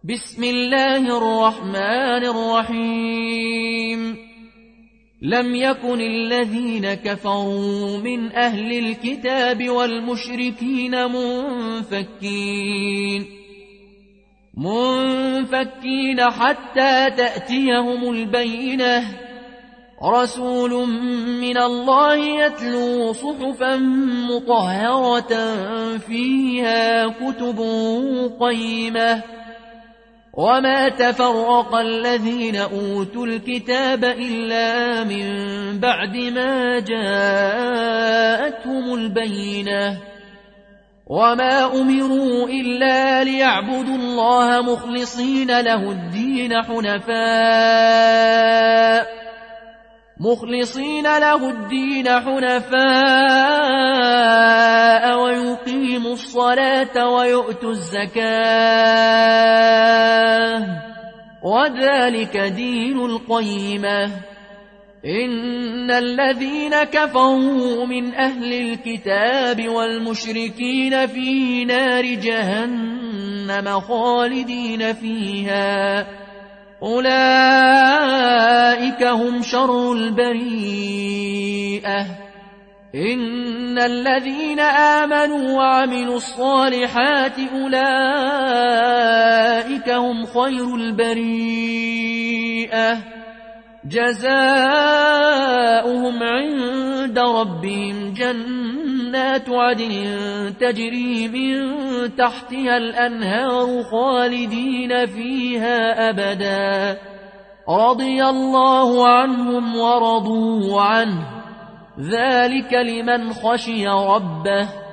بسم الله الرحمن الرحيم لم يكن الذين كفروا من أهل الكتاب والمشركين منفكين حتى تأتيهم البينة رسول من الله يتلو صحفا مطهرة فيها كتب قيمة وما تفرق الذين أوتوا الكتاب إلا من بعد ما جاءتهم البينة وما أمروا إلا ليعبدوا الله مخلصين له الدين حنفاء ويقيموا الصلاة ويؤتوا الزكاة وذلك دين القيمة إن الذين كفروا من أهل الكتاب والمشركين في نار جهنم خالدين فيها أولئك هم شر البريئة إن الذين آمنوا وعملوا الصالحات أولئك هم خير البريئة جزاؤهم عند ربهم جنات عدن تجري من تحتها الأنهار خالدين فيها أبدا رضي الله عنهم ورضوا عنه ذلك لمن خشي ربه